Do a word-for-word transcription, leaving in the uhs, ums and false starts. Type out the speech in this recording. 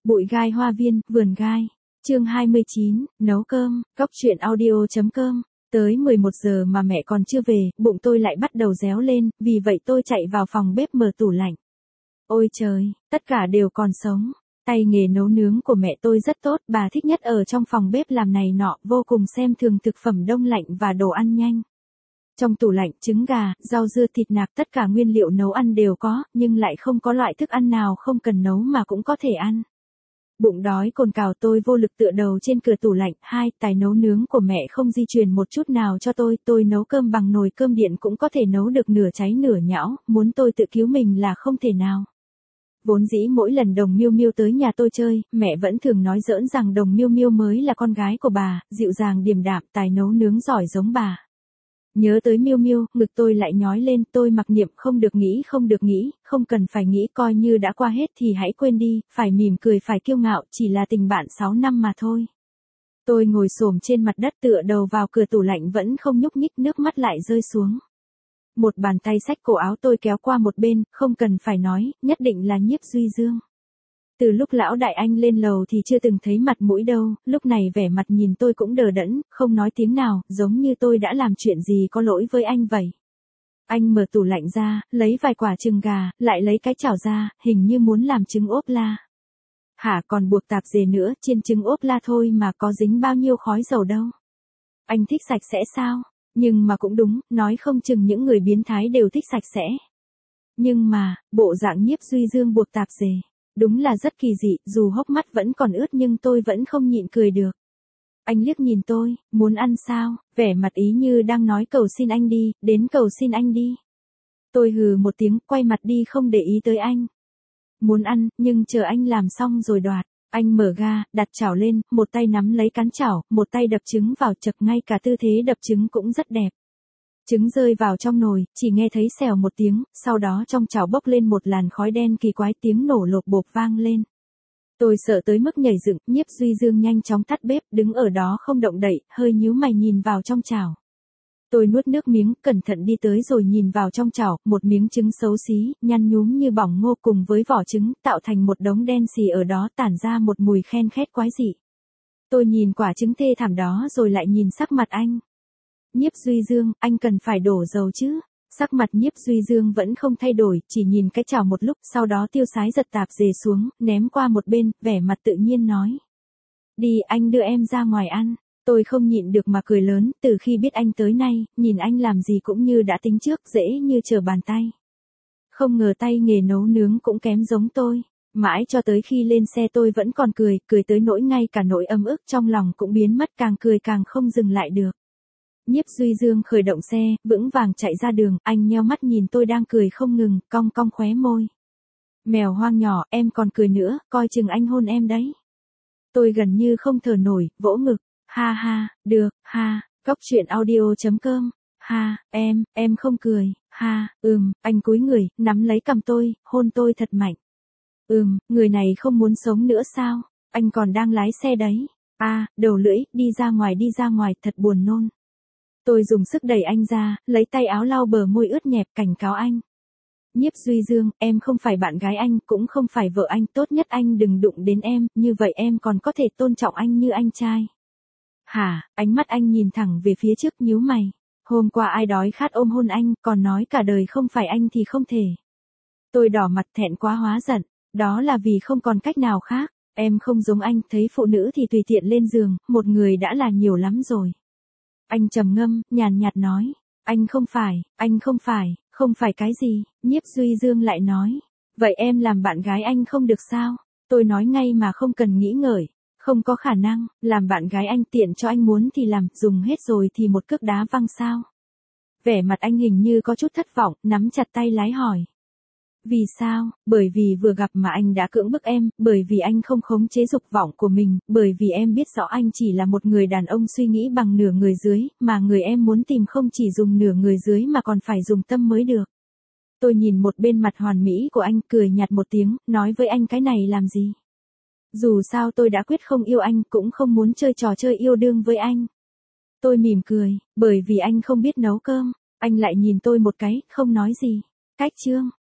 Bụi gai hoa viên, vườn gai. Chương hai mươi chín, nấu cơm, cóc truyện audio.com. Tới mười một giờ mà mẹ còn chưa về, bụng tôi lại bắt đầu réo lên, vì vậy tôi chạy vào phòng bếp mở tủ lạnh. Ôi trời, tất cả đều còn sống. Tay nghề nấu nướng của mẹ tôi rất tốt, bà thích nhất ở trong phòng bếp làm này nọ, vô cùng xem thường thực phẩm đông lạnh và đồ ăn nhanh. Trong tủ lạnh, trứng gà, rau dưa, thịt nạc, tất cả nguyên liệu nấu ăn đều có, nhưng lại không có loại thức ăn nào không cần nấu mà cũng có thể ăn. Bụng đói cồn cào, tôi vô lực tựa đầu trên cửa tủ lạnh. Hai, tài nấu nướng của mẹ không di truyền một chút nào cho tôi, tôi nấu cơm bằng nồi cơm điện cũng có thể nấu được nửa cháy nửa nhão, muốn tôi tự cứu mình là không thể nào. Vốn dĩ mỗi lần Đồng Miêu Miêu tới nhà tôi chơi, mẹ vẫn thường nói giỡn rằng Đồng Miêu Miêu mới là con gái của bà, dịu dàng điềm đạm, tài nấu nướng giỏi giống bà. Nhớ tới Miêu Miêu, ngực tôi lại nhói lên, tôi mặc niệm không được nghĩ không được nghĩ, không cần phải nghĩ, coi như đã qua hết thì hãy quên đi, phải mỉm cười, phải kiêu ngạo, chỉ là tình bạn sáu năm mà thôi. Tôi ngồi xổm trên mặt đất tựa đầu vào cửa tủ lạnh vẫn không nhúc nhích, nước mắt lại rơi xuống. Một bàn tay xách cổ áo tôi kéo qua một bên, không cần phải nói, nhất định là Nhiếp Duy Dương. Từ lúc lão đại anh lên lầu thì chưa từng thấy mặt mũi đâu, lúc này vẻ mặt nhìn tôi cũng đờ đẫn, không nói tiếng nào, giống như tôi đã làm chuyện gì có lỗi với anh vậy. Anh mở tủ lạnh ra, lấy vài quả trứng gà, lại lấy cái chảo ra, hình như muốn làm trứng ốp la. Hả, còn buộc tạp dề nữa, chiên trứng ốp la thôi mà có dính bao nhiêu khói dầu đâu. Anh thích sạch sẽ sao? Nhưng mà cũng đúng, nói không chừng những người biến thái đều thích sạch sẽ. Nhưng mà, bộ dạng Nhiếp Duy Dương buộc tạp dề, đúng là rất kỳ dị, dù hốc mắt vẫn còn ướt nhưng tôi vẫn không nhịn cười được. Anh liếc nhìn tôi, muốn ăn sao, vẻ mặt ý như đang nói cầu xin anh đi, đến cầu xin anh đi. Tôi hừ một tiếng, quay mặt đi không để ý tới anh. Muốn ăn, nhưng chờ anh làm xong rồi đoạt. Anh mở ga, đặt chảo lên, một tay nắm lấy cán chảo, một tay đập trứng vào, chật, ngay cả tư thế đập trứng cũng rất đẹp. Trứng rơi vào trong nồi, chỉ nghe thấy xèo một tiếng, sau đó trong chảo bốc lên một làn khói đen kỳ quái, tiếng nổ lộp bộp vang lên. Tôi sợ tới mức nhảy dựng, Nhiếp Duy Dương nhanh chóng tắt bếp, đứng ở đó không động đậy, hơi nhíu mày nhìn vào trong chảo. Tôi nuốt nước miếng, cẩn thận đi tới rồi nhìn vào trong chảo, một miếng trứng xấu xí, nhăn nhúm như bỏng ngô cùng với vỏ trứng, tạo thành một đống đen xì ở đó, tản ra một mùi khen khét quái dị. Tôi nhìn quả trứng thê thảm đó rồi lại nhìn sắc mặt anh. Nhiếp Duy Dương, anh cần phải đổ dầu chứ? Sắc mặt Nhiếp Duy Dương vẫn không thay đổi, chỉ nhìn cái chảo một lúc, sau đó tiêu sái giật tạp dề xuống, ném qua một bên, vẻ mặt tự nhiên nói. Đi, anh đưa em ra ngoài ăn. Tôi không nhịn được mà cười lớn, từ khi biết anh tới nay, nhìn anh làm gì cũng như đã tính trước, dễ như trở bàn tay. Không ngờ tay nghề nấu nướng cũng kém giống tôi. Mãi cho tới khi lên xe tôi vẫn còn cười, cười tới nỗi ngay cả nỗi ấm ức trong lòng cũng biến mất, càng cười càng không dừng lại được. Nhiếp Duy Dương khởi động xe, vững vàng chạy ra đường, anh nheo mắt nhìn tôi đang cười không ngừng, cong cong khóe môi. Mèo hoang nhỏ, em còn cười nữa, coi chừng anh hôn em đấy. Tôi gần như không thở nổi, vỗ ngực. Ha ha, được, ha, cóc truyện audio.com, ha, em, em không cười, ha, ừm, anh cúi người, nắm lấy cằm tôi, hôn tôi thật mạnh. Ừm, người này không muốn sống nữa sao, anh còn đang lái xe đấy, à, đầu lưỡi, đi ra ngoài đi ra ngoài, thật buồn nôn. Tôi dùng sức đẩy anh ra, lấy tay áo lau bờ môi ướt nhẹp, cảnh cáo anh. Nhiếp Duy Dương, em không phải bạn gái anh, cũng không phải vợ anh, tốt nhất anh đừng đụng đến em, như vậy em còn có thể tôn trọng anh như anh trai. Hả, ánh mắt anh nhìn thẳng về phía trước, nhíu mày. Hôm qua ai đói khát ôm hôn anh, còn nói cả đời không phải anh thì không thể. Tôi đỏ mặt thẹn quá hóa giận, đó là vì không còn cách nào khác. Em không giống anh, thấy phụ nữ thì tùy tiện lên giường, một người đã là nhiều lắm rồi. Anh trầm ngâm, nhàn nhạt nói, anh không phải, anh không phải, không phải cái gì, Nhiếp Duy Dương lại nói. Vậy em làm bạn gái anh không được sao? Tôi nói ngay mà không cần nghĩ ngợi. Không có khả năng, làm bạn gái anh tiện cho anh muốn thì làm, dùng hết rồi thì một cước đá văng sao? Vẻ mặt anh hình như có chút thất vọng, nắm chặt tay lái hỏi. Vì sao? Bởi vì vừa gặp mà anh đã cưỡng bức em, bởi vì anh không khống chế dục vọng của mình, bởi vì em biết rõ anh chỉ là một người đàn ông suy nghĩ bằng nửa người dưới, mà người em muốn tìm không chỉ dùng nửa người dưới mà còn phải dùng tâm mới được. Tôi nhìn một bên mặt hoàn mỹ của anh, cười nhạt một tiếng, nói với anh cái này làm gì? Dù sao tôi đã quyết không yêu anh, cũng không muốn chơi trò chơi yêu đương với anh. Tôi mỉm cười, bởi vì anh không biết nấu cơm. Anh lại nhìn tôi một cái, không nói gì. Cách chương.